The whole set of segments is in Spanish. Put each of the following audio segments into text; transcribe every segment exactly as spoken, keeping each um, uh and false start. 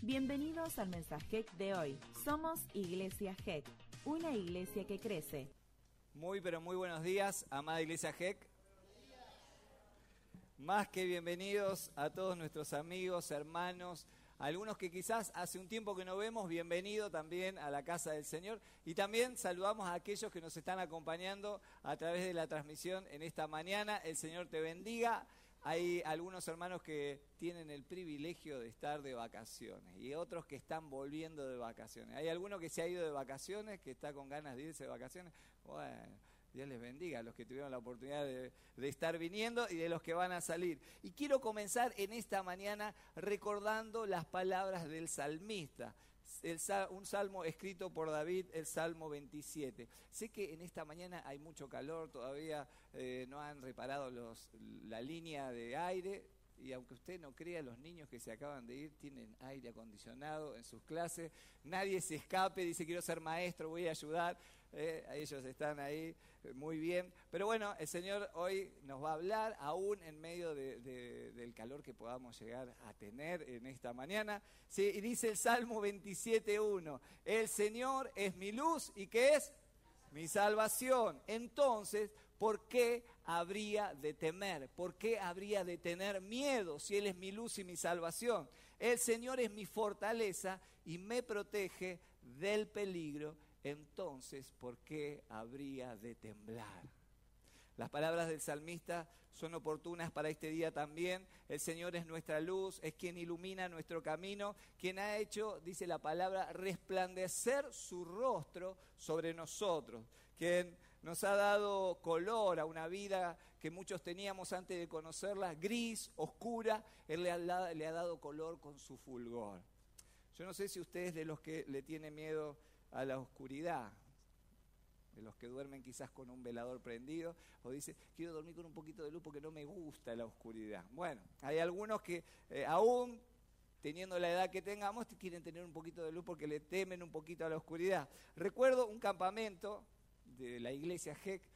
Bienvenidos al mensaje de hoy. Somos Iglesia G E C, una iglesia que crece. Muy, pero muy buenos días, amada Iglesia G E C. Más que bienvenidos a todos nuestros amigos, hermanos, algunos que quizás hace un tiempo que no vemos, bienvenido también a la casa del Señor. Y también saludamos a aquellos que nos están acompañando a través de la transmisión en esta mañana. El Señor te bendiga. Hay algunos hermanos que tienen el privilegio de estar de vacaciones y otros que están volviendo de vacaciones. Hay alguno que se ha ido de vacaciones, que está con ganas de irse de vacaciones. Bueno, Dios les bendiga a los que tuvieron la oportunidad de, de estar viniendo y de los que van a salir. Y quiero comenzar en esta mañana recordando las palabras del salmista. El, un salmo escrito por David, el Salmo veintisiete. Sé que en esta mañana hay mucho calor, todavía eh, no han reparado los, la línea de aire. Y aunque usted no crea, los niños que se acaban de ir tienen aire acondicionado en sus clases. Nadie se escape, dice quiero ser maestro, voy a ayudar. Eh, ellos están ahí eh, muy bien. Pero bueno, el Señor hoy nos va a hablar, aún en medio de, de, del calor que podamos llegar a tener en esta mañana. Sí, y dice el Salmo veintisiete uno, el Señor es mi luz y ¿qué es? Mi salvación. Entonces, ¿por qué habría de temer? ¿Por qué habría de tener miedo si Él es mi luz y mi salvación? El Señor es mi fortaleza y me protege del peligro. Entonces, ¿por qué habría de temblar? Las palabras del salmista son oportunas para este día también. El Señor es nuestra luz, es quien ilumina nuestro camino, quien ha hecho, dice la palabra, resplandecer su rostro sobre nosotros, quien nos ha dado color a una vida que muchos teníamos antes de conocerla, gris, oscura. Él le ha, le ha dado color con su fulgor. Yo no sé si usted es de los que le tiene miedo a la oscuridad, de los que duermen quizás con un velador prendido, o dice, quiero dormir con un poquito de luz porque no me gusta la oscuridad. Bueno, hay algunos que eh, aún teniendo la edad que tengamos, quieren tener un poquito de luz porque le temen un poquito a la oscuridad. Recuerdo un campamento de la iglesia G E C,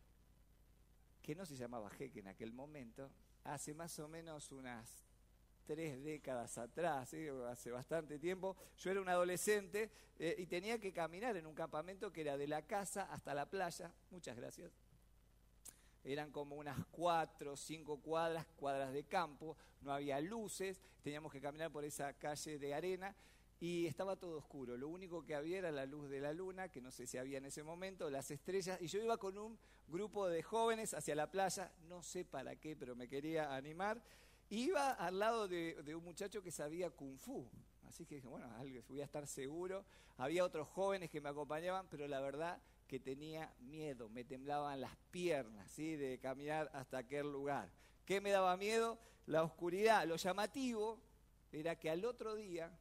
que no se llamaba G E C en aquel momento, hace más o menos unas tres décadas atrás, ¿sí? Hace bastante tiempo. Yo era un adolescente eh, y tenía que caminar en un campamento que era de la casa hasta la playa. Muchas gracias. Eran como unas cuatro o cinco cuadras, cuadras de campo, no había luces, teníamos que caminar por esa calle de arena y estaba todo oscuro. Lo único que había era la luz de la luna, que no sé si había en ese momento, las estrellas, y yo iba con un grupo de jóvenes hacia la playa, no sé para qué, pero me quería animar. Iba al lado de, de un muchacho que sabía Kung Fu, así que dije, bueno, voy a estar seguro. Había otros jóvenes que me acompañaban, pero la verdad que tenía miedo, me temblaban las piernas, ¿sí? De caminar hasta aquel lugar. ¿Qué me daba miedo? La oscuridad. Lo llamativo era que al otro día,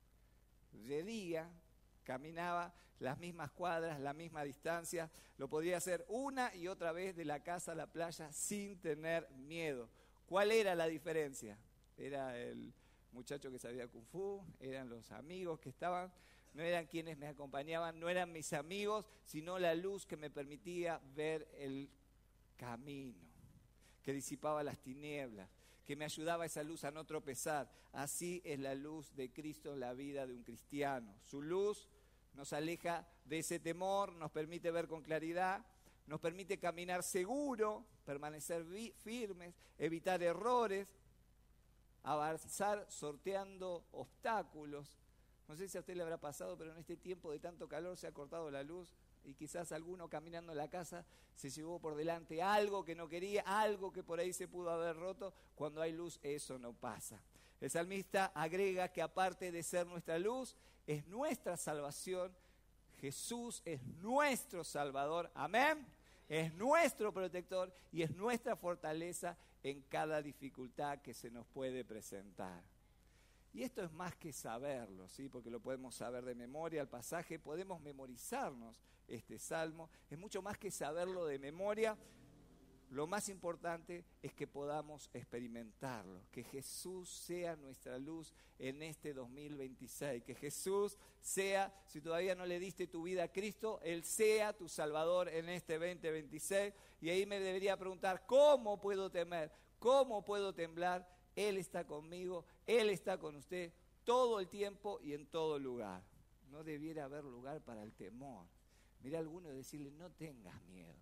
de día, caminaba las mismas cuadras, la misma distancia, lo podía hacer una y otra vez de la casa a la playa sin tener miedo. ¿Cuál era la diferencia? Era el muchacho que sabía Kung Fu, eran los amigos que estaban, no eran quienes me acompañaban, no eran mis amigos, sino la luz que me permitía ver el camino, que disipaba las tinieblas, que me ayudaba esa luz a no tropezar. Así es la luz de Cristo en la vida de un cristiano. Su luz nos aleja de ese temor, nos permite ver con claridad, nos permite caminar seguro, permanecer vi- firmes, evitar errores, avanzar sorteando obstáculos. No sé si a usted le habrá pasado, pero en este tiempo de tanto calor se ha cortado la luz y quizás alguno caminando en la casa se llevó por delante algo que no quería, algo que por ahí se pudo haber roto. Cuando hay luz eso no pasa. El salmista agrega que aparte de ser nuestra luz, es nuestra salvación. Jesús es nuestro Salvador, amén, es nuestro protector y es nuestra fortaleza en cada dificultad que se nos puede presentar. Y esto es más que saberlo, ¿sí? Porque lo podemos saber de memoria, el pasaje, podemos memorizarnos este salmo, es mucho más que saberlo de memoria. Lo más importante es que podamos experimentarlo, que Jesús sea nuestra luz en este dos mil veintiséis, que Jesús sea, si todavía no le diste tu vida a Cristo, Él sea tu Salvador en este veinte veintiséis. Y ahí me debería preguntar, ¿cómo puedo temer? ¿Cómo puedo temblar? Él está conmigo, Él está con usted. todo el tiempo y en todo lugar. No debiera haber lugar para el temor. Mira a alguno y decirle, no tengas miedo.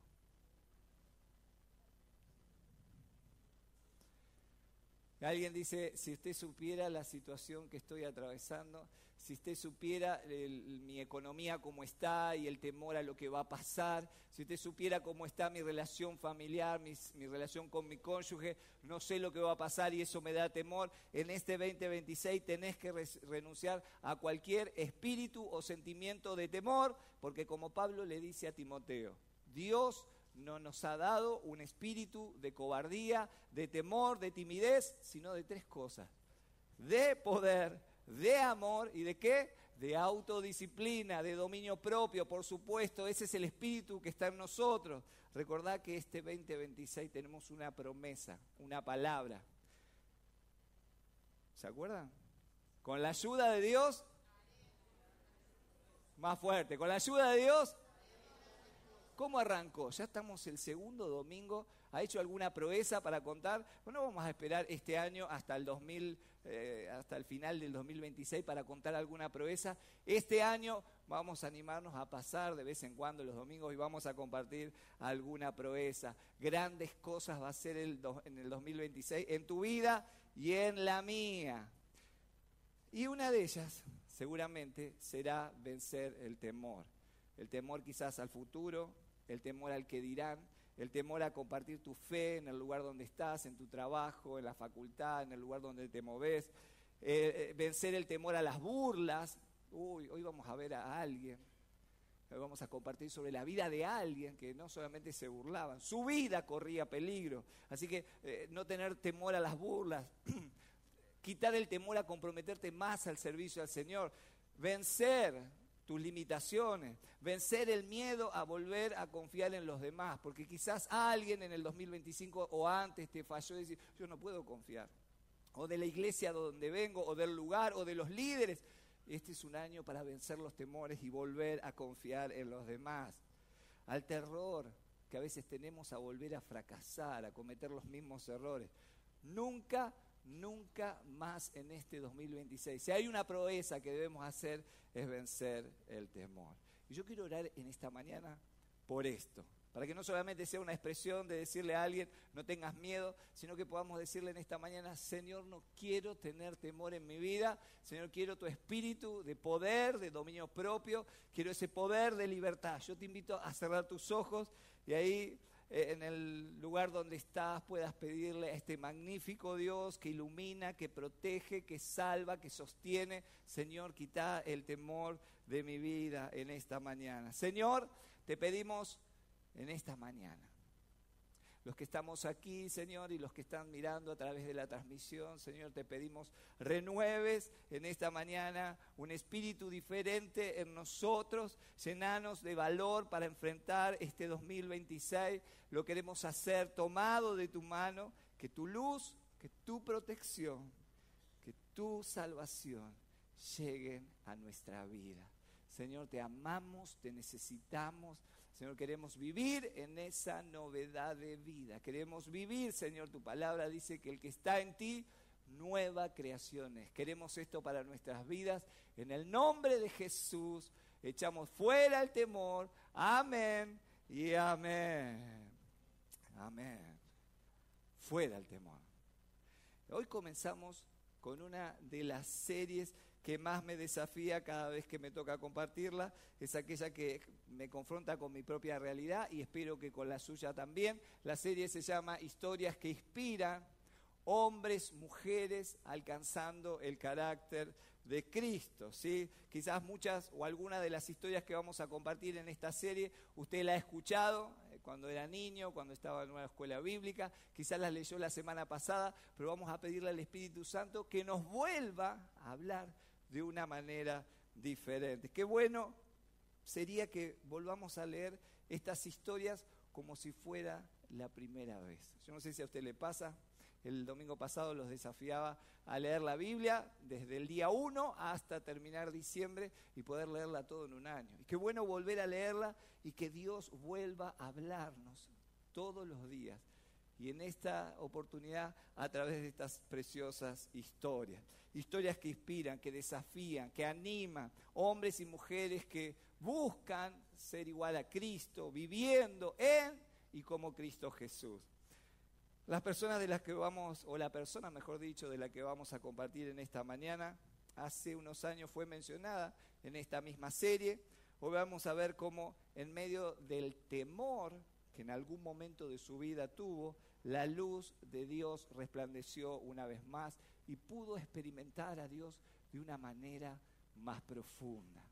Alguien dice, si usted supiera la situación que estoy atravesando, si usted supiera el, mi economía cómo está y el temor a lo que va a pasar, si usted supiera cómo está mi relación familiar, mi, mi relación con mi cónyuge, no sé lo que va a pasar y eso me da temor. En este veinte veintiséis tenés que re- renunciar a cualquier espíritu o sentimiento de temor, porque como Pablo le dice a Timoteo, Dios no nos ha dado un espíritu de cobardía, de temor, de timidez, sino de tres cosas: de poder, de amor y de ¿qué? De autodisciplina, de dominio propio, por supuesto. Ese es el espíritu que está en nosotros. Recordá que este veinte veintiséis tenemos una promesa, una palabra. ¿Se acuerdan? Con la ayuda de Dios, más fuerte, con la ayuda de Dios. ¿Cómo arrancó? Ya estamos el segundo domingo. ¿Ha hecho alguna proeza para contar? Bueno, vamos a esperar este año hasta el dos mil, eh, hasta el final del dos mil veintiséis para contar alguna proeza. Este año vamos a animarnos a pasar de vez en cuando los domingos y vamos a compartir alguna proeza. Grandes cosas va a ser el do, en el dos mil veintiséis en tu vida y en la mía. Y una de ellas, seguramente, será vencer el temor. El temor quizás al futuro, el temor al que dirán, el temor a compartir tu fe en el lugar donde estás, en tu trabajo, en la facultad, en el lugar donde te moves, eh, vencer el temor a las burlas. Uy, hoy vamos a ver a alguien, hoy vamos a compartir sobre la vida de alguien que no solamente se burlaban, su vida corría peligro. Así que eh, no tener temor a las burlas, quitar el temor a comprometerte más al servicio al Señor, vencer tus limitaciones, vencer el miedo a volver a confiar en los demás, porque quizás alguien en el dos mil veinticinco o antes te falló y decir, yo no puedo confiar, o de la iglesia donde vengo, o del lugar, o de los líderes. Este es un año para vencer los temores y volver a confiar en los demás. Al terror que a veces tenemos a volver a fracasar, a cometer los mismos errores. Nunca Nunca más en este dos mil veintiséis. Si hay una proeza que debemos hacer es vencer el temor. Y yo quiero orar en esta mañana por esto, para que no solamente sea una expresión de decirle a alguien no tengas miedo, sino que podamos decirle en esta mañana, Señor, no quiero tener temor en mi vida. Señor, quiero tu espíritu de poder, de dominio propio, quiero ese poder de libertad. Yo te invito a cerrar tus ojos y ahí en el lugar donde estás puedas pedirle a este magnífico Dios que ilumina, que protege, que salva, que sostiene. Señor, quita el temor de mi vida en esta mañana. Señor, te pedimos en esta mañana, los que estamos aquí, Señor, y los que están mirando a través de la transmisión, Señor, te pedimos renueves en esta mañana un espíritu diferente en nosotros, llenanos de valor para enfrentar este dos mil veintiséis. Lo queremos hacer tomado de tu mano, que tu luz, que tu protección, que tu salvación lleguen a nuestra vida. Señor, te amamos, te necesitamos. Señor, queremos vivir en esa novedad de vida. Queremos vivir, Señor, tu palabra dice que el que está en ti, nueva creación es. Queremos esto para nuestras vidas. En el nombre de Jesús, echamos fuera el temor. Amén y amén. Amén. Fuera el temor. Hoy comenzamos con una de las series que más me desafía cada vez que me toca compartirla, es aquella que me confronta con mi propia realidad y espero que con la suya también. La serie se llama Historias que inspiran, hombres, mujeres alcanzando el carácter de Cristo, ¿sí? Quizás muchas o algunas de las historias que vamos a compartir en esta serie, usted la ha escuchado cuando era niño, cuando estaba en una escuela bíblica, quizás las leyó la semana pasada, pero vamos a pedirle al Espíritu Santo que nos vuelva a hablar de una manera diferente. Qué bueno sería que volvamos a leer estas historias como si fuera la primera vez. Yo no sé si a usted le pasa, el domingo pasado los desafiaba a leer la Biblia desde el día uno hasta terminar diciembre y poder leerla todo en un año. Y qué bueno volver a leerla y que Dios vuelva a hablarnos todos los días y en esta oportunidad a través de estas preciosas historias. Historias que inspiran, que desafían, que animan, hombres y mujeres que buscan ser igual a Cristo, viviendo en y como Cristo Jesús. Las personas de las que vamos, o la persona mejor dicho, de la que vamos a compartir en esta mañana, hace unos años fue mencionada en esta misma serie. Hoy vamos a ver cómo en medio del temor que en algún momento de su vida tuvo, la luz de Dios resplandeció una vez más y pudo experimentar a Dios de una manera más profunda.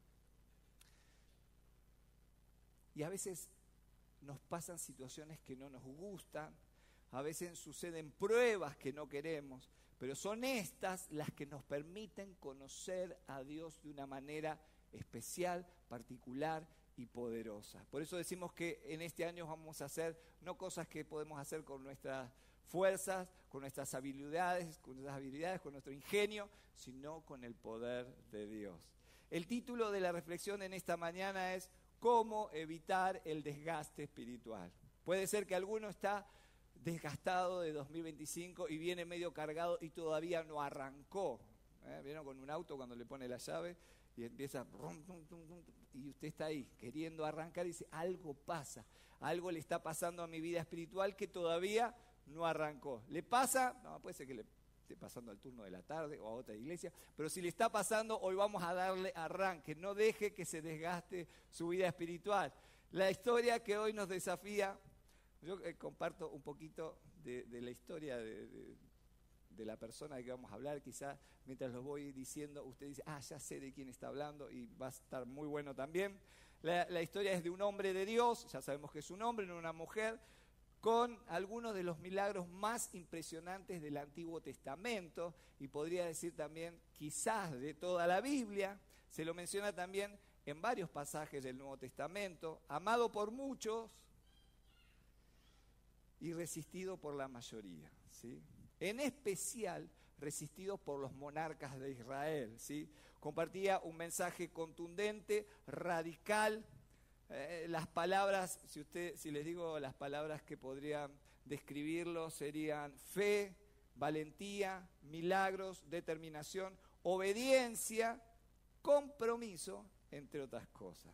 Y a veces nos pasan situaciones que no nos gustan, a veces suceden pruebas que no queremos, pero son estas las que nos permiten conocer a Dios de una manera especial, particular y poderosa. Por eso decimos que en este año vamos a hacer no cosas que podemos hacer con nuestras fuerzas, con nuestras habilidades, con nuestras habilidades, con nuestro ingenio, sino con el poder de Dios. El título de la reflexión en esta mañana es ¿Cómo evitar el desgaste espiritual? Puede ser que alguno está desgastado de dos mil veinticinco y viene medio cargado y todavía no arrancó. ¿Eh? ¿Vieron con un auto cuando le pone la llave y empieza rum, rum, rum, rum, y usted está ahí queriendo arrancar y dice, algo pasa, algo le está pasando a mi vida espiritual que todavía no arrancó? ¿Le pasa? No, puede ser que le esté pasando al turno de la tarde o a otra iglesia, pero si le está pasando, hoy vamos a darle arranque. No deje que se desgaste su vida espiritual. La historia que hoy nos desafía, yo eh, comparto un poquito de, de la historia de, de, de la persona de que vamos a hablar. Quizá mientras lo voy diciendo, usted dice, ah, ya sé de quién está hablando y va a estar muy bueno también. La, la historia es de un hombre de Dios, ya sabemos que es un hombre, no una mujer, con algunos de los milagros más impresionantes del Antiguo Testamento y podría decir también quizás de toda la Biblia. Se lo menciona también en varios pasajes del Nuevo Testamento, amado por muchos y resistido por la mayoría, ¿sí? En especial resistido por los monarcas de Israel, ¿sí? Compartía un mensaje contundente, radical. Eh, las palabras, si usted, si les digo las palabras que podrían describirlo, serían fe, valentía, milagros, determinación, obediencia, compromiso, entre otras cosas.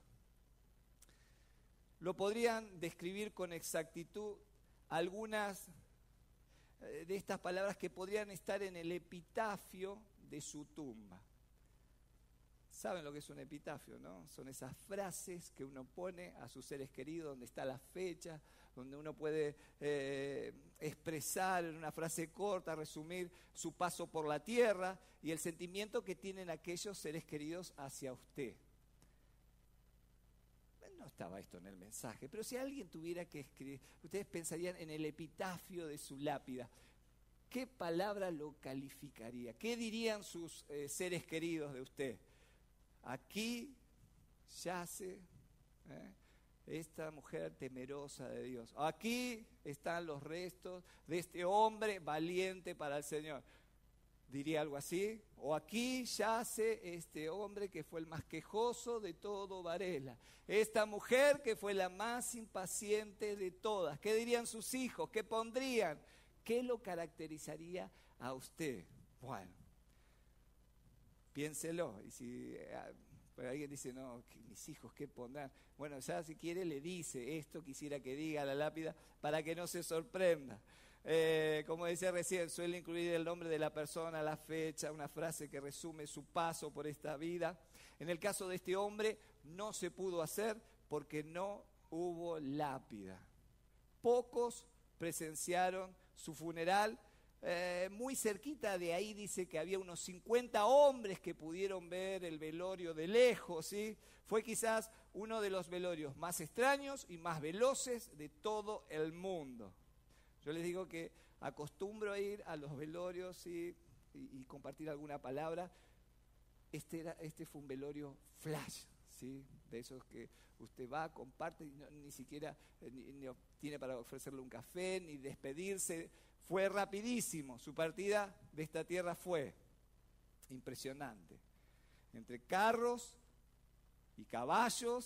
Lo podrían describir con exactitud algunas de estas palabras que podrían estar en el epitafio de su tumba. ¿Saben lo que es un epitafio, no? Son esas frases que uno pone a sus seres queridos, donde está la fecha, donde uno puede eh, expresar en una frase corta, resumir su paso por la tierra y el sentimiento que tienen aquellos seres queridos hacia usted. No estaba esto en el mensaje, pero si alguien tuviera que escribir, ustedes pensarían en el epitafio de su lápida. ¿Qué palabra lo calificaría? ¿Qué dirían sus eh, seres queridos de usted? Aquí yace ¿eh? esta mujer temerosa de Dios. Aquí están los restos de este hombre valiente para el Señor. Diría algo así. O aquí yace este hombre que fue el más quejoso de todo Varela. Esta mujer que fue la más impaciente de todas. ¿Qué dirían sus hijos? ¿Qué pondrían? ¿Qué lo caracterizaría a usted? Bueno, piénselo. Y si pero alguien dice, no, mis hijos, ¿qué pondrán? Bueno, ya si quiere le dice, esto quisiera que diga a la lápida para que no se sorprenda. Eh, como decía recién, suele incluir el nombre de la persona, la fecha, una frase que resume su paso por esta vida. En el caso de este hombre, no se pudo hacer porque no hubo lápida. Pocos presenciaron su funeral. Eh, muy cerquita de ahí dice que había unos cincuenta hombres que pudieron ver el velorio de lejos, ¿sí? Fue quizás uno de los velorios más extraños y más veloces de todo el mundo. Yo les digo que acostumbro a ir a los velorios, ¿sí? y, y compartir alguna palabra. Este, era, este fue un velorio flash, ¿sí? De esos que usted va, comparte y no, ni siquiera eh, ni, ni tiene para ofrecerle un café, ni despedirse. Fue rapidísimo, su partida de esta tierra fue impresionante. Entre carros y caballos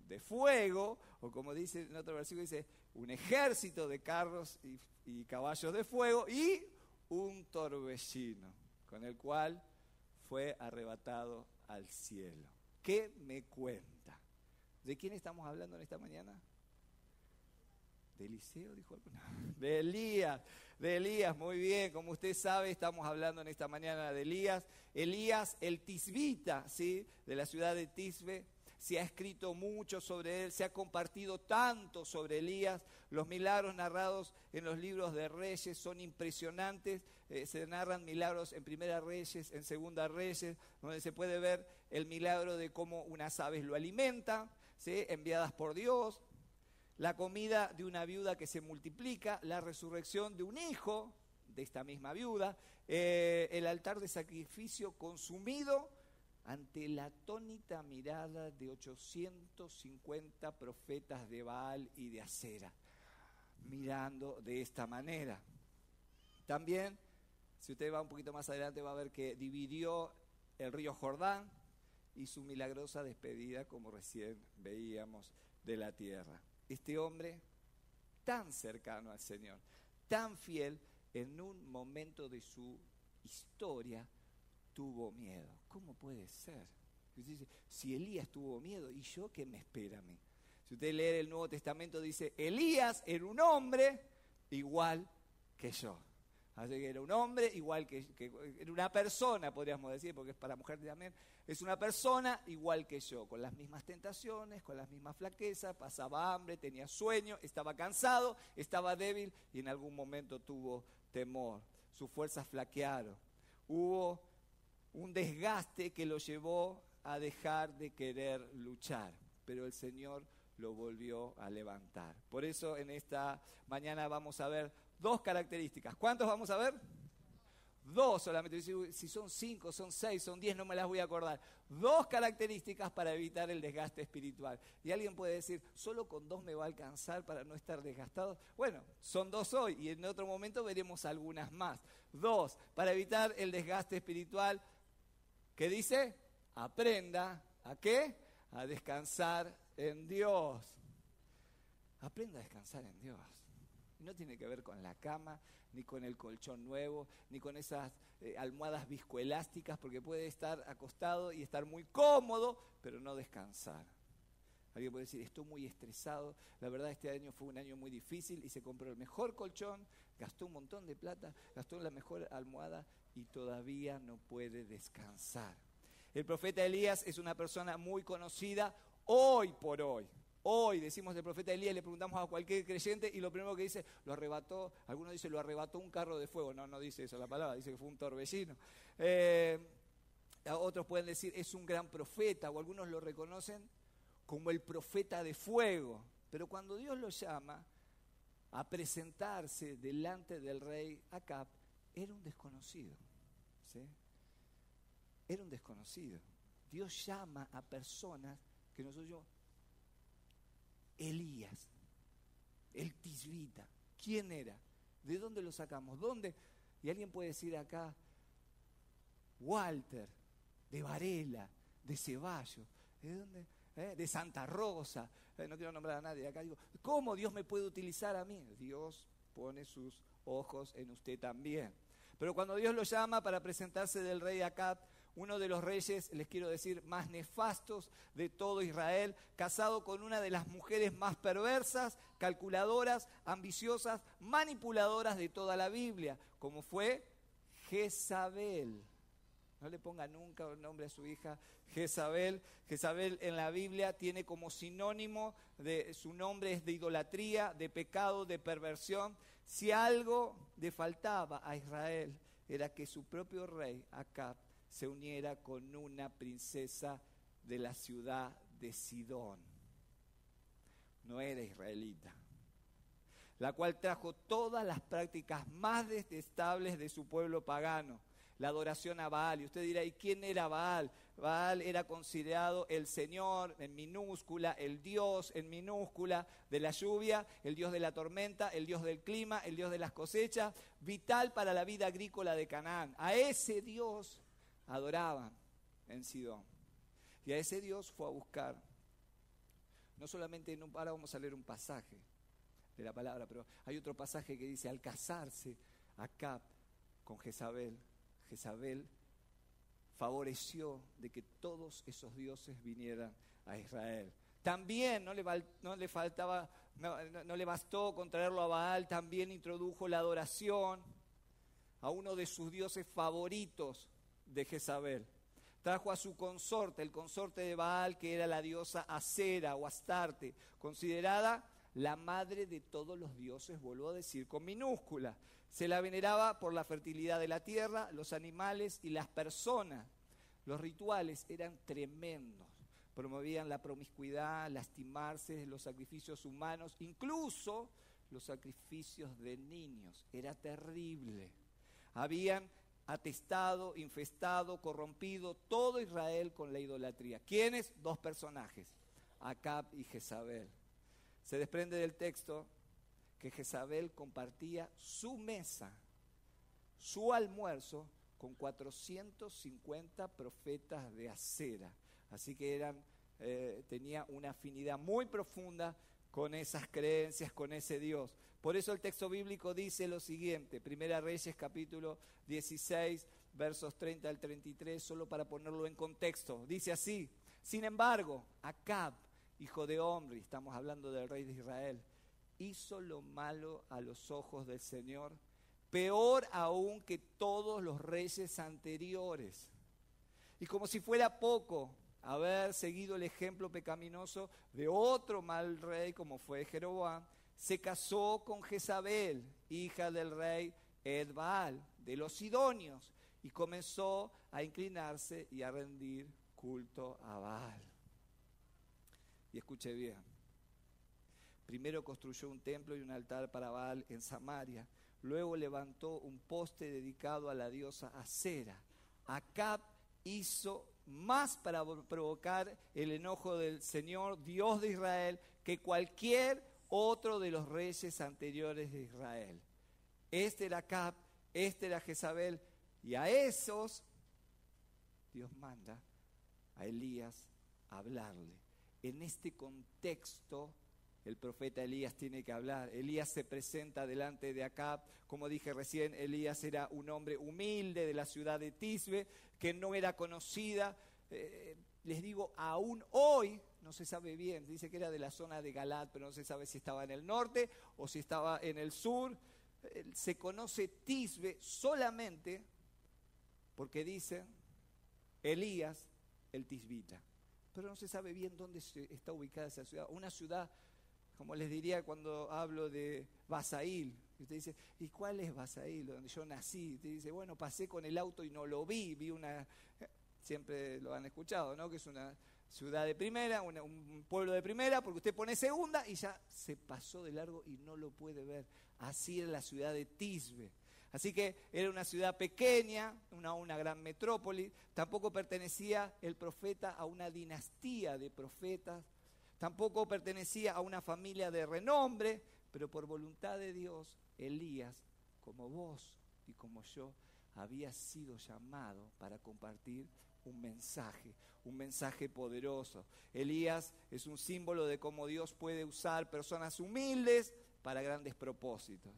de fuego, o como dice en otro versículo, dice un ejército de carros y, y caballos de fuego y un torbellino, con el cual fue arrebatado al cielo. ¿Qué me cuenta? ¿De quién estamos hablando en esta mañana? ¿De Eliseo, dijo alguno? De Elías, de Elías, muy bien. Como usted sabe, estamos hablando en esta mañana de Elías. Elías, el tisbita, ¿sí? De la ciudad de Tisbe. Se ha escrito mucho sobre él, se ha compartido tanto sobre Elías. Los milagros narrados en los libros de Reyes son impresionantes. Eh, se narran milagros en Primera Reyes, en Segunda Reyes, donde se puede ver el milagro de cómo unas aves lo alimentan, ¿sí? Enviadas por Dios. La comida de una viuda que se multiplica, la resurrección de un hijo de esta misma viuda, eh, el altar de sacrificio consumido ante la atónita mirada de ochocientos cincuenta profetas de Baal y de Acera, mirando de esta manera. También, si usted va un poquito más adelante, va a ver que dividió el río Jordán y su milagrosa despedida, como recién veíamos, de la tierra. Este hombre tan cercano al Señor, tan fiel, en un momento de su historia tuvo miedo. ¿Cómo puede ser? Dice, si Elías tuvo miedo, ¿y yo qué me espera a mí? Si usted lee el Nuevo Testamento, dice, Elías era un hombre igual que yo. Así que era un hombre igual que, que era una persona, podríamos decir, porque es para mujer también. Es una persona igual que yo, con las mismas tentaciones, con las mismas flaquezas, pasaba hambre, tenía sueño, estaba cansado, estaba débil y en algún momento tuvo temor. Sus fuerzas flaquearon. Hubo un desgaste que lo llevó a dejar de querer luchar, pero el Señor lo volvió a levantar. Por eso en esta mañana vamos a ver dos características. ¿Cuántos vamos a ver? Dos solamente. Si son cinco, son seis, son diez, no me las voy a acordar. Dos características para evitar el desgaste espiritual. Y alguien puede decir, ¿solo con dos me va a alcanzar para no estar desgastado? Bueno, son dos hoy y en otro momento veremos algunas más. Dos, para evitar el desgaste espiritual, ¿qué dice? Aprenda, ¿a qué? A descansar en Dios. Aprenda a descansar en Dios. No tiene que ver con la cama, ni con el colchón nuevo, ni con esas eh, almohadas viscoelásticas, porque puede estar acostado y estar muy cómodo, pero no descansar. Alguien puede decir, estoy muy estresado, la verdad este año fue un año muy difícil y se compró el mejor colchón, gastó un montón de plata, gastó la mejor almohada y todavía no puede descansar. El profeta Elías es una persona muy conocida hoy por hoy. Hoy decimos del profeta Elías, le preguntamos a cualquier creyente y lo primero que dice, lo arrebató, algunos dicen, lo arrebató un carro de fuego. No, no dice eso la palabra, dice que fue un torbellino. Eh, otros pueden decir, es un gran profeta, o algunos lo reconocen como el profeta de fuego. Pero cuando Dios lo llama a presentarse delante del rey Acab, era un desconocido, ¿sí? Era un desconocido. Dios llama a personas que no soy yo. Elías, el tisbita, ¿quién era? ¿De dónde lo sacamos? ¿Dónde? Y alguien puede decir acá, Walter, de Varela, de Ceballos, ¿de dónde? ¿Eh? De Santa Rosa, eh, no quiero nombrar a nadie acá, digo, ¿cómo Dios me puede utilizar a mí? Dios pone sus ojos en usted también. Pero cuando Dios lo llama para presentarse del rey Acab, uno de los reyes, les quiero decir, más nefastos de todo Israel, casado con una de las mujeres más perversas, calculadoras, ambiciosas, manipuladoras de toda la Biblia, como fue Jezabel. No le ponga nunca el nombre a su hija Jezabel. Jezabel en la Biblia tiene como sinónimo, de su nombre es de idolatría, de pecado, de perversión. Si algo le faltaba a Israel, era que su propio rey, Acab, se uniera con una princesa de la ciudad de Sidón. No era israelita, la cual trajo todas las prácticas más detestables de su pueblo pagano, la adoración a Baal. Y usted dirá, ¿y quién era Baal? Baal era considerado el Señor en minúscula, el Dios en minúscula de la lluvia, el Dios de la tormenta, el Dios del clima, el Dios de las cosechas, vital para la vida agrícola de Canaán. A ese Dios adoraban en Sidón. Y a ese Dios fue a buscar No solamente, en un, ahora vamos a leer un pasaje de la palabra, pero hay otro pasaje que dice, al casarse Acab con Jezabel, Jezabel favoreció de que todos esos dioses vinieran a Israel. También no le, no le faltaba, no, no, no le bastó con traerlo a Baal, también introdujo la adoración a uno de sus dioses favoritos de Jezabel. Trajo a su consorte, el consorte de Baal, que era la diosa Acera o Astarte, considerada la madre de todos los dioses, vuelvo a decir, con minúscula. Se la veneraba por la fertilidad de la tierra, los animales y las personas. Los rituales eran tremendos. Promovían la promiscuidad, lastimarse, los sacrificios humanos, incluso los sacrificios de niños. Era terrible. Habían atestado, infestado, corrompido todo Israel con la idolatría. ¿Quiénes? Dos personajes, Acab y Jezabel. Se desprende del texto que Jezabel compartía su mesa, su almuerzo, con cuatrocientos cincuenta profetas de Acera. Así que eran, eh, tenía una afinidad muy profunda con esas creencias, con ese Dios. Por eso el texto bíblico dice lo siguiente, Primera Reyes capítulo dieciséis, versos treinta al treinta y tres, solo para ponerlo en contexto. Dice así, sin embargo, Acab, hijo de Omri, estamos hablando del rey de Israel, hizo lo malo a los ojos del Señor, peor aún que todos los reyes anteriores. Y como si fuera poco haber seguido el ejemplo pecaminoso de otro mal rey como fue Jeroboam, se casó con Jezabel, hija del rey Edbaal, de los Sidonios, y comenzó a inclinarse y a rendir culto a Baal. Y escuche bien, primero construyó un templo y un altar para Baal en Samaria, luego levantó un poste dedicado a la diosa Acera. Acab hizo más para provocar el enojo del Señor, Dios de Israel, que cualquier otro de los reyes anteriores de Israel. Este era Acab, este era Jezabel, y a esos Dios manda a Elías a hablarle. En este contexto, el profeta Elías tiene que hablar. Elías se presenta delante de Acab. Como dije recién, Elías era un hombre humilde de la ciudad de Tisbe, que no era conocida. Eh, les digo, aún hoy no se sabe bien. Dice que era de la zona de Galat, pero no se sabe si estaba en el norte o si estaba en el sur. Eh, se conoce Tisbe solamente porque dice Elías el tisbita. Pero no se sabe bien dónde está ubicada esa ciudad. Una ciudad, como les diría cuando hablo de Basail. Y usted dice, ¿y cuál es Basail? Donde yo nací. Usted dice, bueno, pasé con el auto y no lo vi. Vi una, siempre lo han escuchado, ¿no? Que es una ciudad de primera, una, un pueblo de primera, porque usted pone segunda y ya se pasó de largo y no lo puede ver. Así era la ciudad de Tisbe. Así que era una ciudad pequeña, una, una gran metrópoli. Tampoco pertenecía el profeta a una dinastía de profetas. Tampoco pertenecía a una familia de renombre, pero por voluntad de Dios, Elías, como vos y como yo, había sido llamado para compartir un mensaje, un mensaje poderoso. Elías es un símbolo de cómo Dios puede usar personas humildes para grandes propósitos.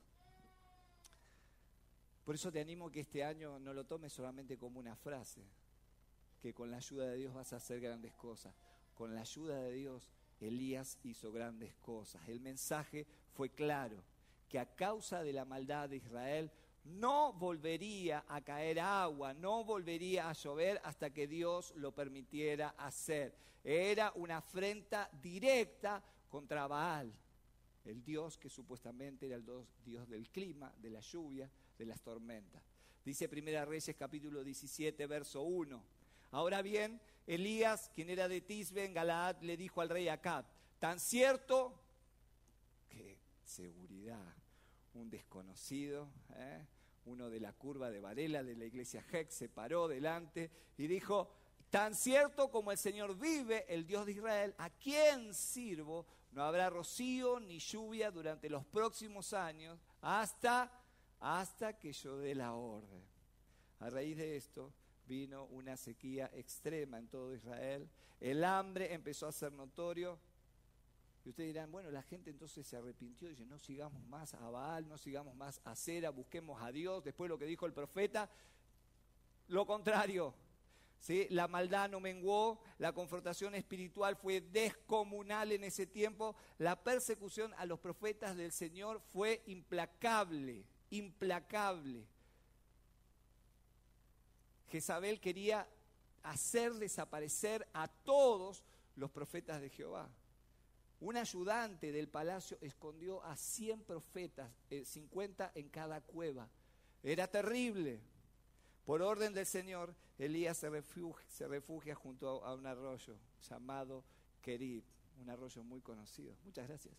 Por eso te animo que este año no lo tomes solamente como una frase, que con la ayuda de Dios vas a hacer grandes cosas. Con la ayuda de Dios, Elías hizo grandes cosas. El mensaje fue claro, que a causa de la maldad de Israel no volvería a caer agua, no volvería a llover hasta que Dios lo permitiera hacer. Era una afrenta directa contra Baal, el Dios que supuestamente era el Dios del clima, de la lluvia, de las tormentas. Dice Primera Reyes capítulo diecisiete, verso uno. Ahora bien, Elías, quien era de Tisbe en Galaad, le dijo al rey Acab, tan cierto, qué seguridad, un desconocido, ¿eh? uno de la curva de Varela de la iglesia Heck, se paró delante y dijo, tan cierto como el Señor vive, el Dios de Israel, a quien sirvo, no habrá rocío ni lluvia durante los próximos años hasta, hasta que yo dé la orden. A raíz de esto vino una sequía extrema en todo Israel. El hambre empezó a ser notorio Y ustedes dirán, bueno, la gente entonces se arrepintió y dice, no sigamos más a Baal, no sigamos más a Acera, busquemos a Dios. Después lo que dijo el profeta, lo contrario, ¿sí? La maldad no menguó, la confrontación espiritual fue descomunal en ese tiempo, la persecución a los profetas del Señor fue implacable, implacable. Jezabel quería hacer desaparecer a todos los profetas de Jehová. Un ayudante del palacio escondió a cien profetas, eh, cincuenta en cada cueva. Era terrible. Por orden del Señor, Elías se refugia, se refugia junto a un arroyo llamado Querib, un arroyo muy conocido. Muchas gracias.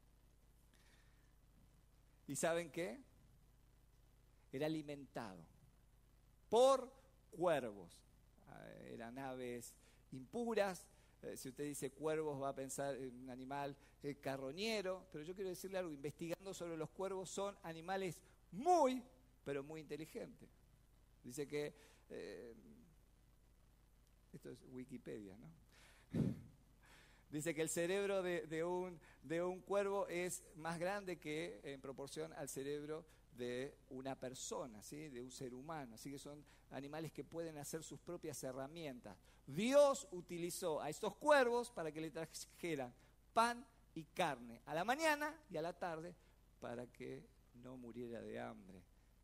¿Y saben qué? Era alimentado por cuervos. Eran aves impuras. Eh, si usted dice cuervos va a pensar en un animal eh, carroñero, pero yo quiero decirle algo, investigando sobre los cuervos, son animales muy, pero muy inteligentes. Dice que, eh, esto es Wikipedia, ¿no? Dice que el cerebro de, de, un, de un cuervo es más grande que en proporción al cerebro de una persona, ¿sí? De un ser humano. Así que son animales que pueden hacer sus propias herramientas. Dios utilizó a estos cuervos para que le trajeran pan y carne a la mañana y a la tarde para que no muriera de hambre.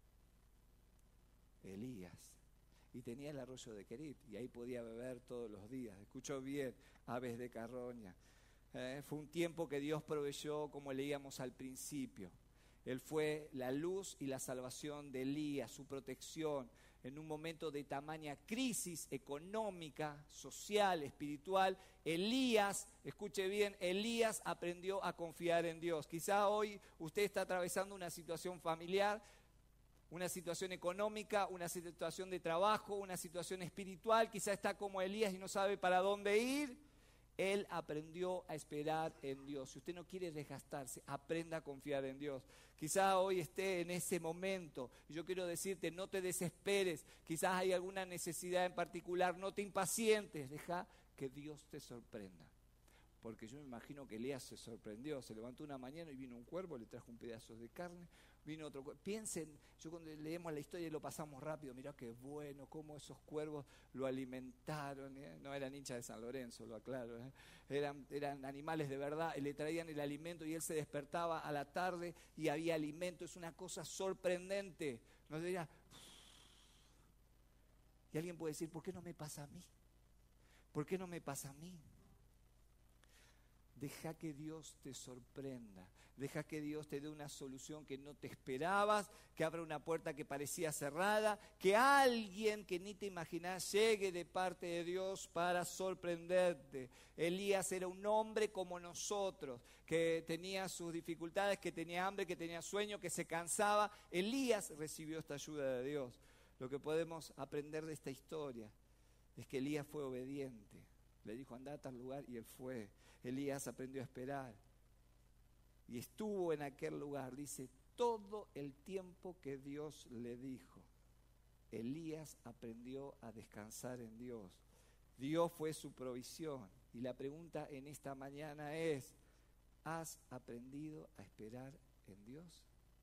Elías. Y tenía el arroyo de Querib y ahí podía beber todos los días. Escuchó bien, aves de carroña. Eh, fue un tiempo que Dios proveyó, como leíamos al principio. Él fue la luz y la salvación de Elías, su protección en un momento de tamaña crisis económica, social, espiritual. Elías, escuche bien, Elías aprendió a confiar en Dios. Quizá hoy usted está atravesando una situación familiar, una situación económica, una situación de trabajo, una situación espiritual. Quizá está como Elías y no sabe para dónde ir. Él aprendió a esperar en Dios. Si usted no quiere desgastarse, aprenda a confiar en Dios. Quizás hoy esté en ese momento. Yo quiero decirte, no te desesperes. Quizás hay alguna necesidad en particular. No te impacientes. Deja que Dios te sorprenda. Porque yo me imagino que Elías se sorprendió. Se levantó una mañana y vino un cuervo, le trajo un pedazo de carne. Vino otro cuervo. Piensen, yo cuando leemos la historia y lo pasamos rápido, mirá qué bueno, cómo esos cuervos lo alimentaron. ¿eh? No eran hinchas de San Lorenzo, lo aclaro. ¿eh? Eran, eran animales de verdad, y le traían el alimento y él se despertaba a la tarde y había alimento. Es una cosa sorprendente. Nos diría, y alguien puede decir, ¿por qué no me pasa a mí? ¿Por qué no me pasa a mí? Deja que Dios te sorprenda, deja que Dios te dé una solución que no te esperabas, que abra una puerta que parecía cerrada, que alguien que ni te imaginás llegue de parte de Dios para sorprenderte. Elías era un hombre como nosotros, que tenía sus dificultades, que tenía hambre, que tenía sueño, que se cansaba. Elías recibió esta ayuda de Dios. Lo que podemos aprender de esta historia es que Elías fue obediente. Le dijo, anda a tal lugar, y él fue. Elías aprendió a esperar y estuvo en aquel lugar, dice, todo el tiempo que Dios le dijo. Elías aprendió a descansar en Dios. Dios fue su provisión. Y la pregunta en esta mañana es, ¿has aprendido a esperar en Dios?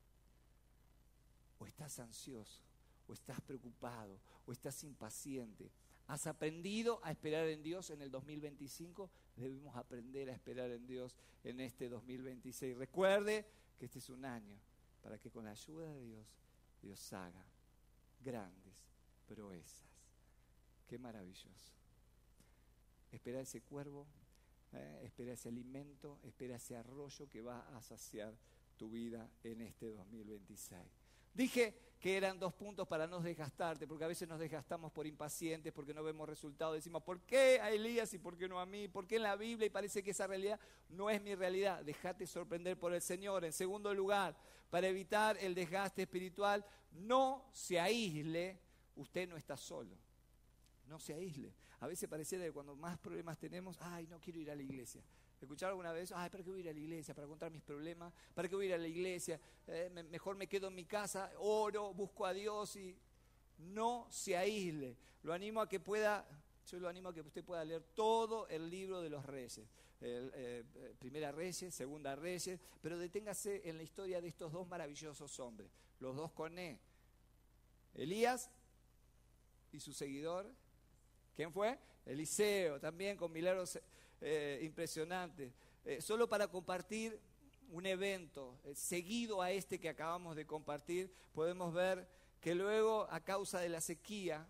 ¿O estás ansioso? ¿O estás preocupado? ¿O estás impaciente? ¿Has aprendido a esperar en Dios en el dos mil veinticinco? Debemos aprender a esperar en Dios en este dos mil veintiséis. Recuerde que este es un año para que con la ayuda de Dios, Dios haga grandes proezas. Qué maravilloso. Espera ese cuervo, eh, espera ese alimento, espera ese arroyo que va a saciar tu vida en este dos mil veintiséis. Dije que eran dos puntos para no desgastarte, porque a veces nos desgastamos por impacientes, porque no vemos resultados. Decimos, ¿por qué a Elías y por qué no a mí? ¿Por qué en la Biblia? Y parece que esa realidad no es mi realidad. Déjate sorprender por el Señor. En segundo lugar, para evitar el desgaste espiritual, no se aísle. Usted no está solo. No se aísle. A veces pareciera que cuando más problemas tenemos, ay, no quiero ir a la iglesia. ¿Escucharon alguna vez? Ay, ¿para qué voy a ir a la iglesia? ¿Para contar mis problemas? ¿Para qué voy a ir a la iglesia? Eh, me, mejor me quedo en mi casa, oro, busco a Dios y no se aísle. Lo animo a que pueda Yo lo animo a que usted pueda leer todo el libro de los Reyes. El, eh, primera Reyes, Segunda Reyes, pero deténgase en la historia de estos dos maravillosos hombres, los dos con E. Elías y su seguidor, ¿quién fue? Eliseo, también con milagros eh, impresionantes. Eh, solo para compartir un evento eh, seguido a este que acabamos de compartir, podemos ver que luego, a causa de la sequía,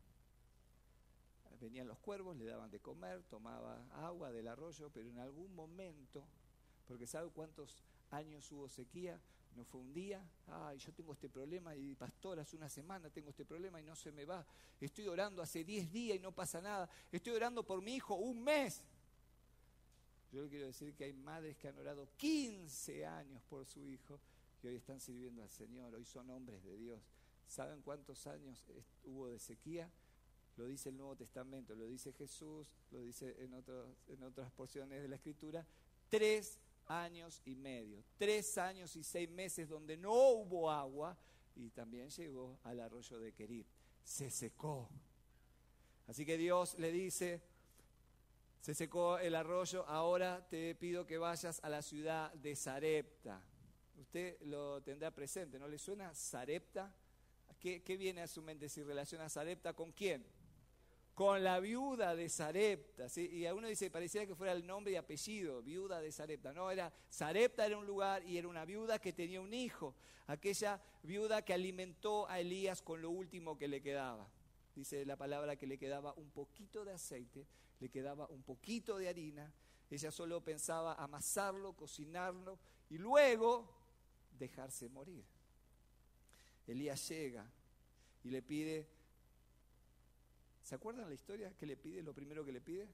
venían los cuervos, le daban de comer, tomaba agua del arroyo, pero en algún momento, porque ¿sabe cuántos años hubo sequía? No fue un día. Ay, yo tengo este problema y pastor, hace una semana tengo este problema y no se me va. Estoy orando hace diez días y no pasa nada. Estoy orando por mi hijo un mes. Yo le quiero decir que hay madres que han orado quince años por su hijo y hoy están sirviendo al Señor, hoy son hombres de Dios. ¿Saben cuántos años hubo de sequía? Lo dice el Nuevo Testamento, lo dice Jesús, lo dice en, otros, en otras porciones de la Escritura. Tres años y medio, tres años y seis meses donde no hubo agua y también llegó al arroyo de Querib. Se secó. Así que Dios le dice, se secó el arroyo, ahora te pido que vayas a la ciudad de Sarepta. Usted lo tendrá presente, ¿no le suena Sarepta? ¿Qué, qué viene a su mente si relaciona Sarepta con quién? Con la viuda de Sarepta, ¿sí? Y a uno dice, pareciera que fuera el nombre y apellido, viuda de Sarepta. No, era, Sarepta era un lugar y era una viuda que tenía un hijo, aquella viuda que alimentó a Elías con lo último que le quedaba. Dice la palabra que le quedaba un poquito de aceite, le quedaba un poquito de harina, ella solo pensaba amasarlo, cocinarlo y luego dejarse morir. Elías llega y le pide, ¿se acuerdan la historia? ¿Qué le pide? Lo primero que le pide.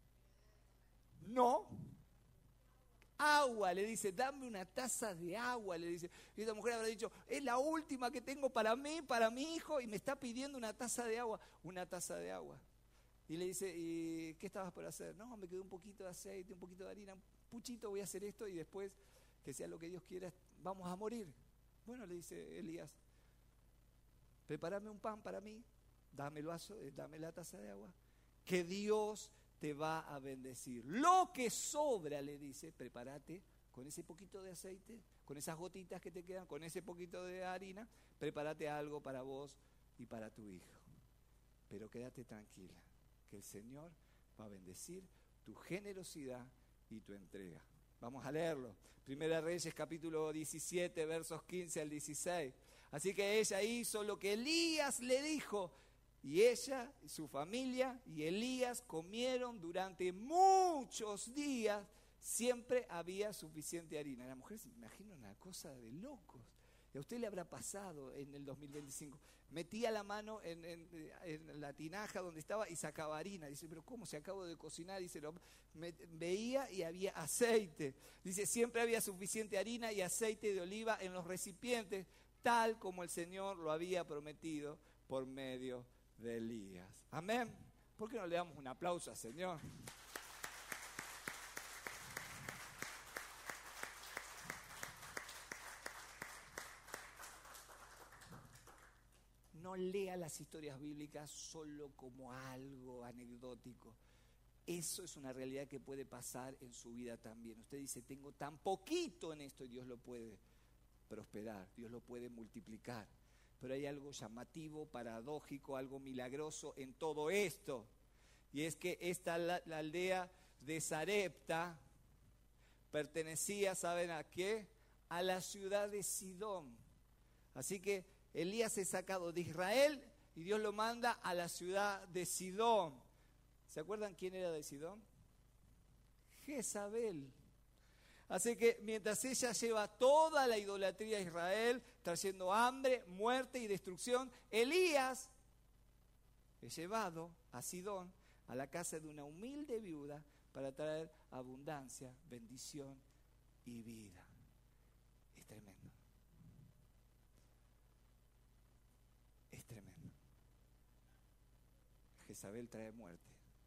No. Agua, le dice, dame una taza de agua, le dice. Y esta mujer habrá dicho, es la última que tengo para mí, para mi hijo, y me está pidiendo una taza de agua. Una taza de agua. Y le dice, ¿y qué estabas por hacer? No, me quedó un poquito de aceite, un poquito de harina, un puchito, voy a hacer esto y después, que sea lo que Dios quiera, vamos a morir. Bueno, le dice Elías, prepárame un pan para mí, dame el vaso, dame la taza de agua, que Dios te va a bendecir. Lo que sobra, le dice, prepárate con ese poquito de aceite, con esas gotitas que te quedan, con ese poquito de harina, prepárate algo para vos y para tu hijo. Pero quédate tranquila, que el Señor va a bendecir tu generosidad y tu entrega. Vamos a leerlo. Primera Reyes, capítulo diecisiete, versos quince al dieciséis. Así que ella hizo lo que Elías le dijo, y ella, y su familia, y Elías comieron durante muchos días. Siempre había suficiente harina. La mujer se imagina una cosa de locos. Y a usted le habrá pasado en el dos mil veinticinco. Metía la mano en, en, en la tinaja donde estaba y sacaba harina. Dice, pero ¿cómo? Se acabo de cocinar. Dice, lo, me, veía y había aceite. Dice, siempre había suficiente harina y aceite de oliva en los recipientes, tal como el Señor lo había prometido por medio de Elías. Amén. ¿Por qué no le damos un aplauso al Señor? No lea las historias bíblicas solo como algo anecdótico. Eso es una realidad que puede pasar en su vida también. Usted dice, tengo tan poquito en esto y Dios lo puede prosperar, Dios lo puede multiplicar. Pero hay algo llamativo, paradójico, algo milagroso en todo esto. Y es que esta la, la aldea de Sarepta pertenecía, ¿saben a qué? A la ciudad de Sidón. Así que Elías es sacado de Israel y Dios lo manda a la ciudad de Sidón. ¿Se acuerdan quién era de Sidón? Jezabel. Así que mientras ella lleva toda la idolatría a Israel, trayendo hambre, muerte y destrucción, Elías es llevado a Sidón, a la casa de una humilde viuda, para traer abundancia, bendición y vida. Es tremendo. Es tremendo. Jezabel trae muerte.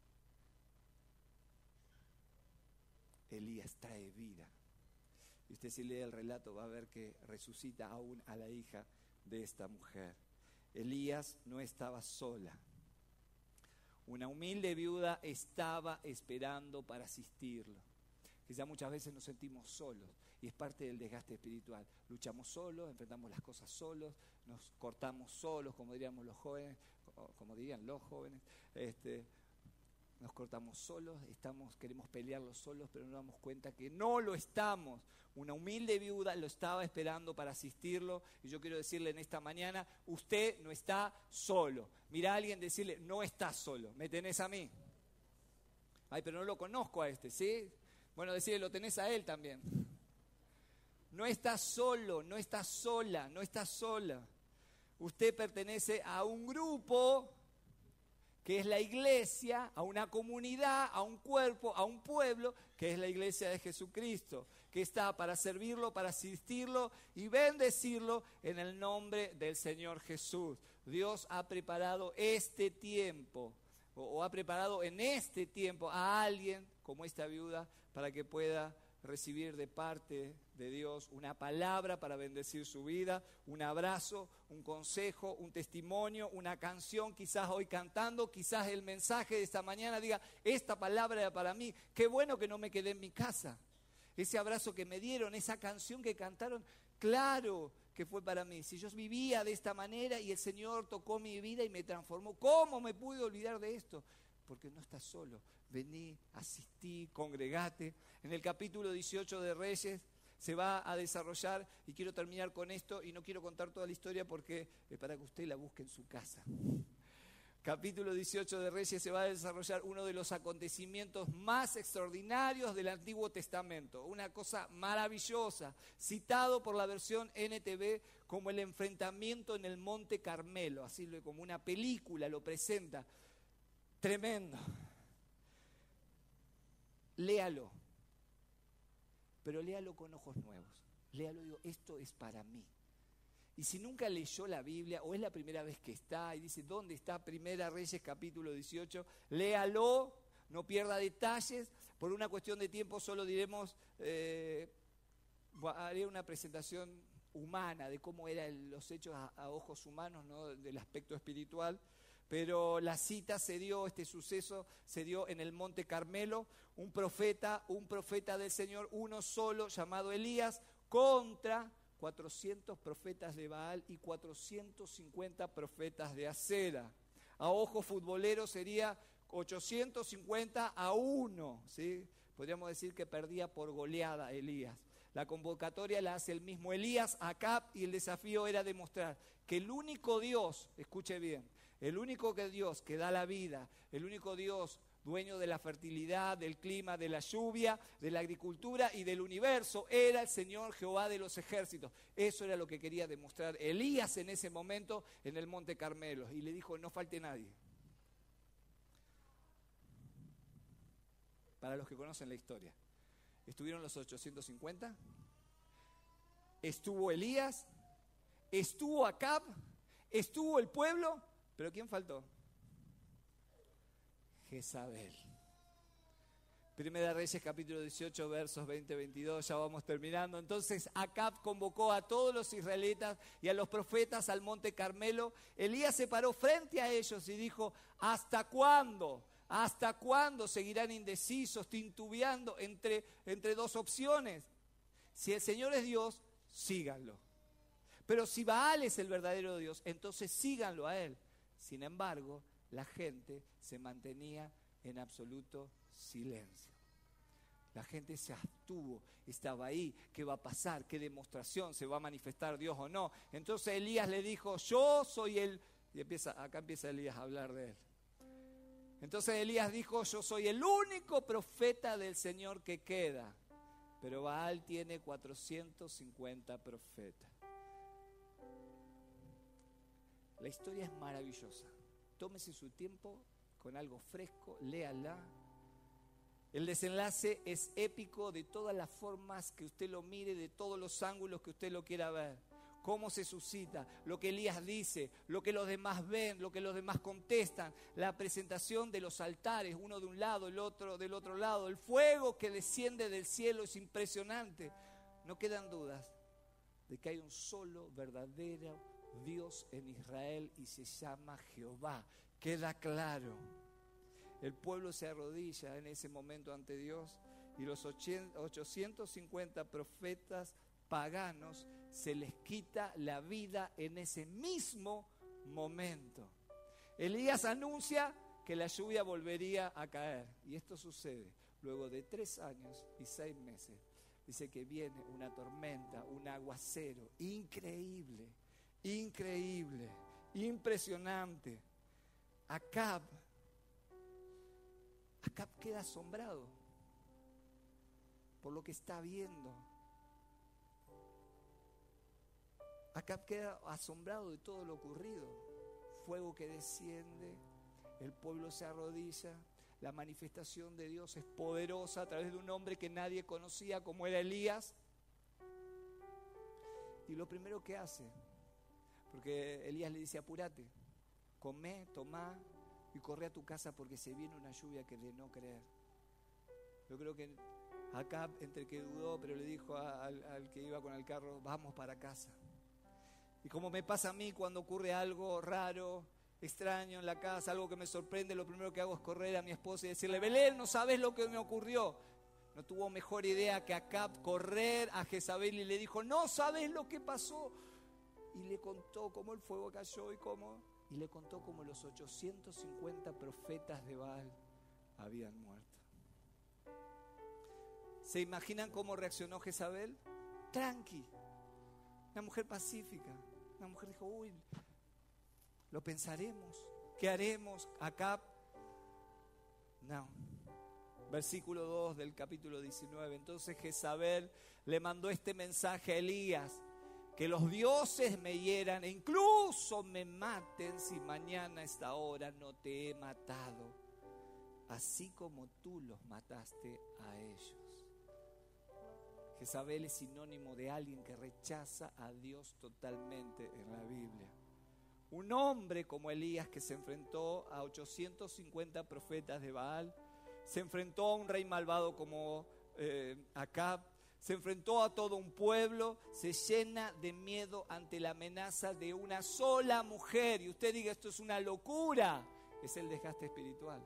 Elías trae vida. Y usted, si lee el relato, va a ver que resucita aún a la hija de esta mujer. Elías no estaba sola. Una humilde viuda estaba esperando para asistirlo. Quizá muchas veces nos sentimos solos y es parte del desgaste espiritual. Luchamos solos, enfrentamos las cosas solos, nos cortamos solos, como diríamos los jóvenes, como dirían los jóvenes, este, nos cortamos solos, estamos, queremos pelearlo solos, pero nos damos cuenta que no lo estamos. Una humilde viuda lo estaba esperando para asistirlo, y yo quiero decirle en esta mañana, usted no está solo. Mira a alguien decirle, no estás solo, ¿me tenés a mí? Ay, pero no lo conozco a este, ¿sí? Bueno, decirle, lo tenés a él también. No estás solo, no estás sola, no estás sola. Usted pertenece a un grupo que es la iglesia, a una comunidad, a un cuerpo, a un pueblo, que es la iglesia de Jesucristo, que está para servirlo, para asistirlo y bendecirlo en el nombre del Señor Jesús. Dios ha preparado este tiempo, o, o ha preparado en este tiempo a alguien como esta viuda para que pueda recibir de parte de Dios una palabra para bendecir su vida, un abrazo, un consejo, un testimonio, una canción, quizás hoy cantando, quizás el mensaje de esta mañana diga, esta palabra era para mí, qué bueno que no me quedé en mi casa. Ese abrazo que me dieron, esa canción que cantaron, claro que fue para mí. Si yo vivía de esta manera y el Señor tocó mi vida y me transformó, ¿cómo me pude olvidar de esto? Porque no estás solo. Vení, asistí, congregate. En el capítulo dieciocho de Reyes se va a desarrollar, y quiero terminar con esto, y no quiero contar toda la historia porque es para que usted la busque en su casa. Capítulo dieciocho de Reyes se va a desarrollar uno de los acontecimientos más extraordinarios del Antiguo Testamento. Una cosa maravillosa, citado por la versión N T V como el enfrentamiento en el Monte Carmelo, así como una película lo presenta. Tremendo. Léalo, pero léalo con ojos nuevos. Léalo y digo, esto es para mí. Y si nunca leyó la Biblia, o es la primera vez que está, y dice, ¿dónde está Primera Reyes capítulo dieciocho? Léalo, no pierda detalles. Por una cuestión de tiempo solo diremos, eh, haré una presentación humana de cómo eran los hechos a, a ojos humanos, ¿no? Del aspecto espiritual. Pero la cita se dio, este suceso se dio en el Monte Carmelo, un profeta, un profeta del Señor, uno solo, llamado Elías, contra cuatrocientos profetas de Baal y cuatrocientos cincuenta profetas de Acera. A ojo futbolero sería ochocientos cincuenta a uno, ¿sí? Podríamos decir que perdía por goleada Elías. La convocatoria la hace el mismo Elías, Acab, y el desafío era demostrar que el único Dios, escuche bien, el único que Dios que da la vida, el único Dios dueño de la fertilidad, del clima, de la lluvia, de la agricultura y del universo, era el Señor Jehová de los ejércitos. Eso era lo que quería demostrar Elías en ese momento en el Monte Carmelo. Y le dijo, no falte nadie. Para los que conocen la historia, estuvieron los ochocientos cincuenta, estuvo Elías, estuvo Acab, estuvo el pueblo, pero ¿quién faltó? Jezabel. Primera Reyes capítulo dieciocho versos veinte a veintidós, ya vamos terminando. Entonces Acab convocó a todos los israelitas y a los profetas al monte Carmelo. Elías se paró frente a ellos y dijo, ¿hasta cuándo? ¿Hasta cuándo seguirán indecisos, tintubeando entre, entre dos opciones? Si el Señor es Dios, síganlo. Pero si Baal es el verdadero Dios, entonces síganlo a él. Sin embargo, la gente se mantenía en absoluto silencio. La gente se abstuvo, estaba ahí, ¿qué va a pasar? ¿Qué demostración? ¿Se va a manifestar Dios o no? Entonces Elías le dijo, yo soy el... Y empieza, acá empieza Elías a hablar de él. Entonces Elías dijo, yo soy el único profeta del Señor que queda. Pero Baal tiene cuatrocientos cincuenta profetas. La historia es maravillosa. Tómese su tiempo con algo fresco, léala. El desenlace es épico de todas las formas que usted lo mire, de todos los ángulos que usted lo quiera ver. Cómo se suscita, lo que Elías dice, lo que los demás ven, lo que los demás contestan, la presentación de los altares, uno de un lado, el otro del otro lado, el fuego que desciende del cielo es impresionante. No quedan dudas de que hay un solo verdadero Dios en Israel y se llama Jehová. Queda claro. El pueblo se arrodilla en ese momento ante Dios y los ochocientos cincuenta profetas paganos se les quita la vida en ese mismo momento. Elías anuncia que la lluvia volvería a caer y esto sucede luego de tres años y seis meses. Dice que viene una tormenta, un aguacero increíble, increíble, impresionante. Acab, Acab queda asombrado por lo que está viendo. Acab queda asombrado de todo lo ocurrido. Fuego que desciende, el pueblo se arrodilla, la manifestación de Dios es poderosa a través de un hombre que nadie conocía como era Elías. Y lo primero que hace, porque Elías le dice: apúrate, comé, tomá y corre a tu casa porque se viene una lluvia que de no creer. Yo creo que Acab entre que dudó, pero le dijo a, al, al que iba con el carro: vamos para casa. Y como me pasa a mí cuando ocurre algo raro, extraño en la casa, algo que me sorprende, lo primero que hago es correr a mi esposa y decirle: Belén, no sabes lo que me ocurrió. No tuvo mejor idea que Acab correr a Jezabel y le dijo: no sabes lo que pasó. Y le contó cómo el fuego cayó y cómo, y le contó cómo los ochocientos cincuenta profetas de Baal habían muerto. ¿Se imaginan cómo reaccionó Jezabel? Tranqui, una mujer pacífica. Una mujer dijo: uy, lo pensaremos, ¿qué haremos? Acab, no. Versículo dos del capítulo diecinueve. Entonces Jezabel le mandó este mensaje a Elías: que los dioses me hieran e incluso me maten si mañana a esta hora no te he matado, así como tú los mataste a ellos. Jezabel es sinónimo de alguien que rechaza a Dios totalmente en la Biblia. Un hombre como Elías que se enfrentó a ochocientos cincuenta profetas de Baal, se enfrentó a un rey malvado como eh, Acab, se enfrentó a todo un pueblo, se llena de miedo ante la amenaza de una sola mujer. Y usted diga: esto es una locura. Es el desgaste espiritual.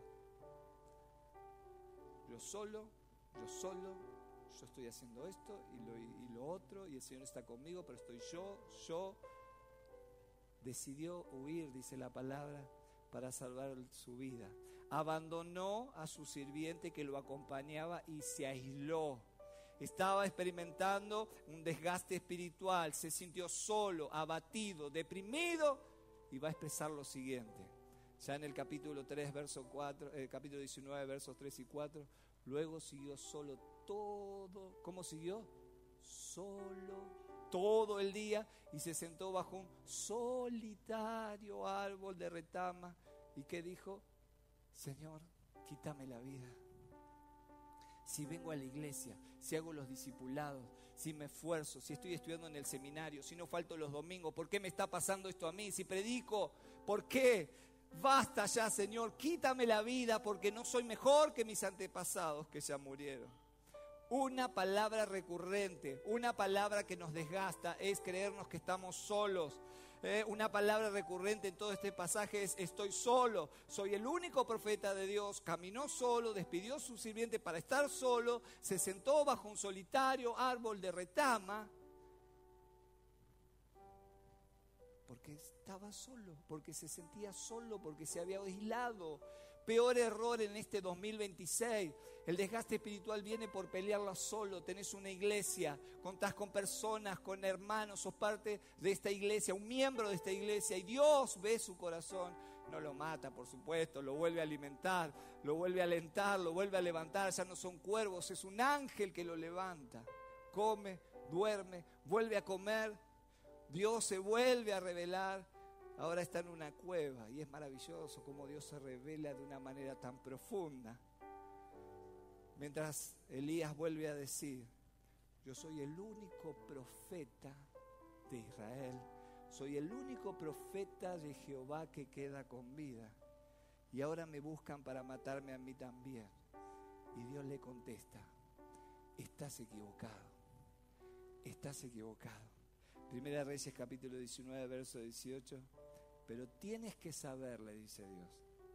Yo solo, yo solo, yo estoy haciendo esto y lo, y lo otro, y el Señor está conmigo, pero estoy yo, yo. Decidió huir, dice la palabra, para salvar su vida. Abandonó a su sirviente que lo acompañaba y se aisló. Estaba experimentando un desgaste espiritual, se sintió solo, abatido, deprimido, y va a expresar lo siguiente. Ya en el capítulo tres, verso cuatro, eh, capítulo diecinueve, versos tres y cuatro, luego siguió solo todo. ¿Cómo siguió? Solo todo el día, y se sentó bajo un solitario árbol de retama. ¿Y qué dijo? Señor, quítame la vida. Si vengo a la iglesia, si hago los discipulados, si me esfuerzo, si estoy estudiando en el seminario, si no falto los domingos, ¿por qué me está pasando esto a mí? Si predico, ¿por qué? Basta ya, Señor, quítame la vida porque no soy mejor que mis antepasados que ya murieron. Una palabra recurrente, una palabra que nos desgasta es creernos que estamos solos. Eh, una palabra recurrente en todo este pasaje es: estoy solo, soy el único profeta de Dios. Caminó solo, despidió a su sirviente para estar solo, se sentó bajo un solitario árbol de retama porque estaba solo, porque se sentía solo, porque se había aislado. Peor error en este dos mil veintiséis. El desgaste espiritual viene por pelearla solo. Tenés una iglesia, contás con personas, con hermanos, sos parte de esta iglesia, un miembro de esta iglesia, y Dios ve su corazón. No lo mata, por supuesto, lo vuelve a alimentar, lo vuelve a alentar, lo vuelve a levantar. Ya no son cuervos, es un ángel que lo levanta. Come, duerme, vuelve a comer. Dios se vuelve a revelar. Ahora está en una cueva y es maravilloso cómo Dios se revela de una manera tan profunda. Mientras Elías vuelve a decir: yo soy el único profeta de Israel, soy el único profeta de Jehová que queda con vida, y ahora me buscan para matarme a mí también. Y Dios le contesta: estás equivocado, estás equivocado. Primera Reyes capítulo diecinueve, verso dieciocho. Pero tienes que saber, le dice Dios,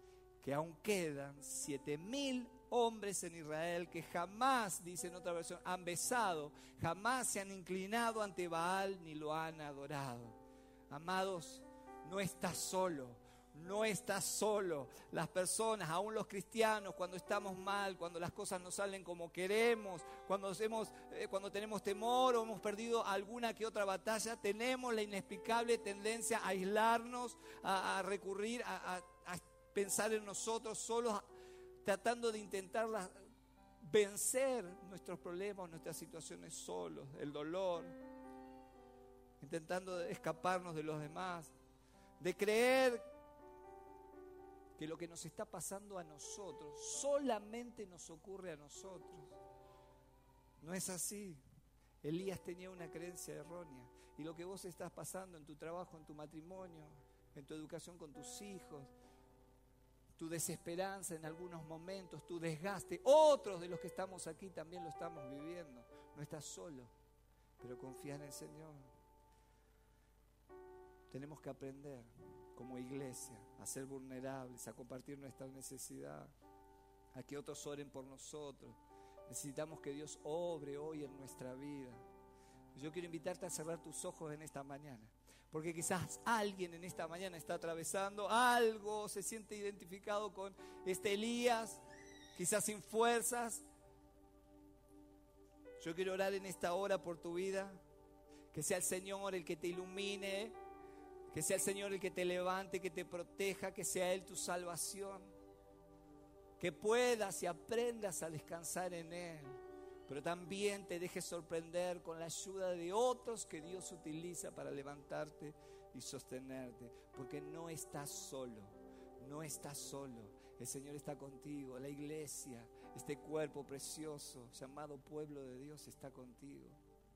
que aún quedan siete mil hombres en Israel que jamás, dice en otra versión, han besado, jamás se han inclinado ante Baal ni lo han adorado. Amados, no estás solo. No estás solo. Las personas, aún los cristianos, cuando estamos mal, cuando las cosas no salen como queremos, cuando, hemos, eh, cuando tenemos temor o hemos perdido alguna que otra batalla, tenemos la inexplicable tendencia a aislarnos, a, a recurrir, a, a, a pensar en nosotros solos, tratando de intentar la, vencer nuestros problemas, nuestras situaciones solos, el dolor, intentando escaparnos de los demás, de creer que lo que nos está pasando a nosotros solamente nos ocurre a nosotros. No es así. Elías tenía una creencia errónea, y lo que vos estás pasando en tu trabajo, en tu matrimonio, en tu educación con tus hijos, tu desesperanza en algunos momentos, tu desgaste, otros de los que estamos aquí también lo estamos viviendo. No estás solo, pero confía en el Señor. Tenemos que aprender como iglesia a ser vulnerables, a compartir nuestra necesidad, a que otros oren por nosotros. Necesitamos que Dios obre hoy en nuestra vida. Yo quiero invitarte a cerrar tus ojos en esta mañana, porque quizás alguien en esta mañana está atravesando algo, se siente identificado con este Elías, quizás sin fuerzas. Yo quiero orar en esta hora por tu vida, que sea el Señor el que te ilumine, que sea el Señor el que te levante, que te proteja, que sea Él tu salvación, que puedas y aprendas a descansar en Él, pero también te dejes sorprender con la ayuda de otros que Dios utiliza para levantarte y sostenerte, porque no estás solo, no estás solo, el Señor está contigo, la iglesia, este cuerpo precioso llamado pueblo de Dios está contigo.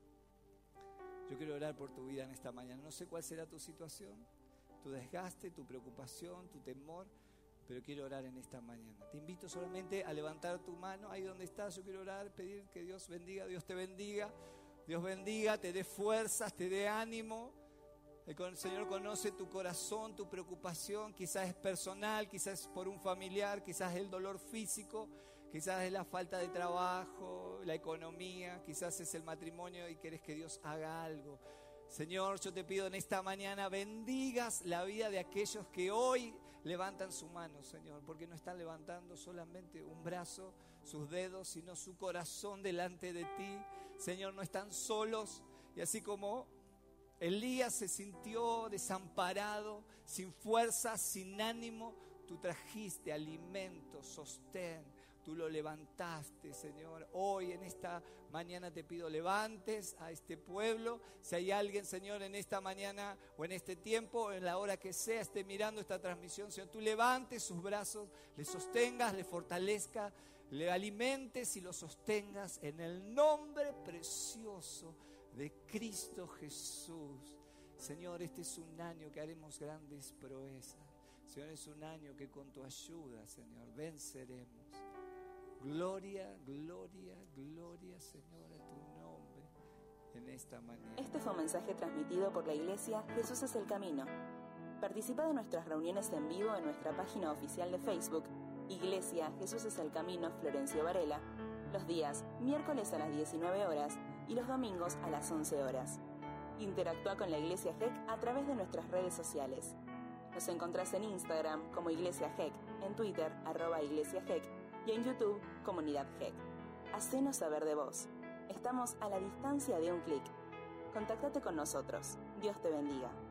Yo quiero orar por tu vida en esta mañana. No sé cuál será tu situación, tu desgaste, tu preocupación, tu temor, pero quiero orar en esta mañana. Te invito solamente a levantar tu mano ahí donde estás. Yo quiero orar, pedir que Dios bendiga, Dios te bendiga, Dios bendiga, te dé fuerzas, te dé ánimo. El Señor conoce tu corazón, tu preocupación, quizás es personal, quizás es por un familiar, quizás es el dolor físico, quizás es la falta de trabajo, la economía, quizás es el matrimonio y querés que Dios haga algo. Señor, yo te pido en esta mañana, bendigas la vida de aquellos que hoy levantan su mano, Señor, porque no están levantando solamente un brazo, sus dedos, sino su corazón delante de ti. Señor, no están solos, y así como Elías se sintió desamparado, sin fuerzas, sin ánimo, tú trajiste alimento, sostén, tú lo levantaste, Señor. Hoy en esta mañana te pido levantes a este pueblo. Si hay alguien, Señor, en esta mañana o en este tiempo, en la hora que sea, esté mirando esta transmisión, Señor, tú levantes sus brazos, le sostengas, le fortalezcas, le alimentes y lo sostengas en el nombre precioso de Cristo Jesús. Señor, este es un año que haremos grandes proezas. Señor, es un año que con tu ayuda, Señor, venceremos. Gloria, gloria, gloria, Señor, a tu nombre en esta mañana. Este fue un mensaje transmitido por la Iglesia Jesús es el Camino. Participa de nuestras reuniones en vivo en nuestra página oficial de Facebook, Iglesia Jesús es el Camino Florencio Varela, los días miércoles a las diecinueve horas y los domingos a las once horas. Interactúa con la Iglesia G E C a través de nuestras redes sociales. Nos encontrás en Instagram como Iglesia G E C, en Twitter, arroba Iglesia G E C, y en YouTube, Comunidad G E C. Hacenos saber de vos. Estamos a la distancia de un clic. Contáctate con nosotros. Dios te bendiga.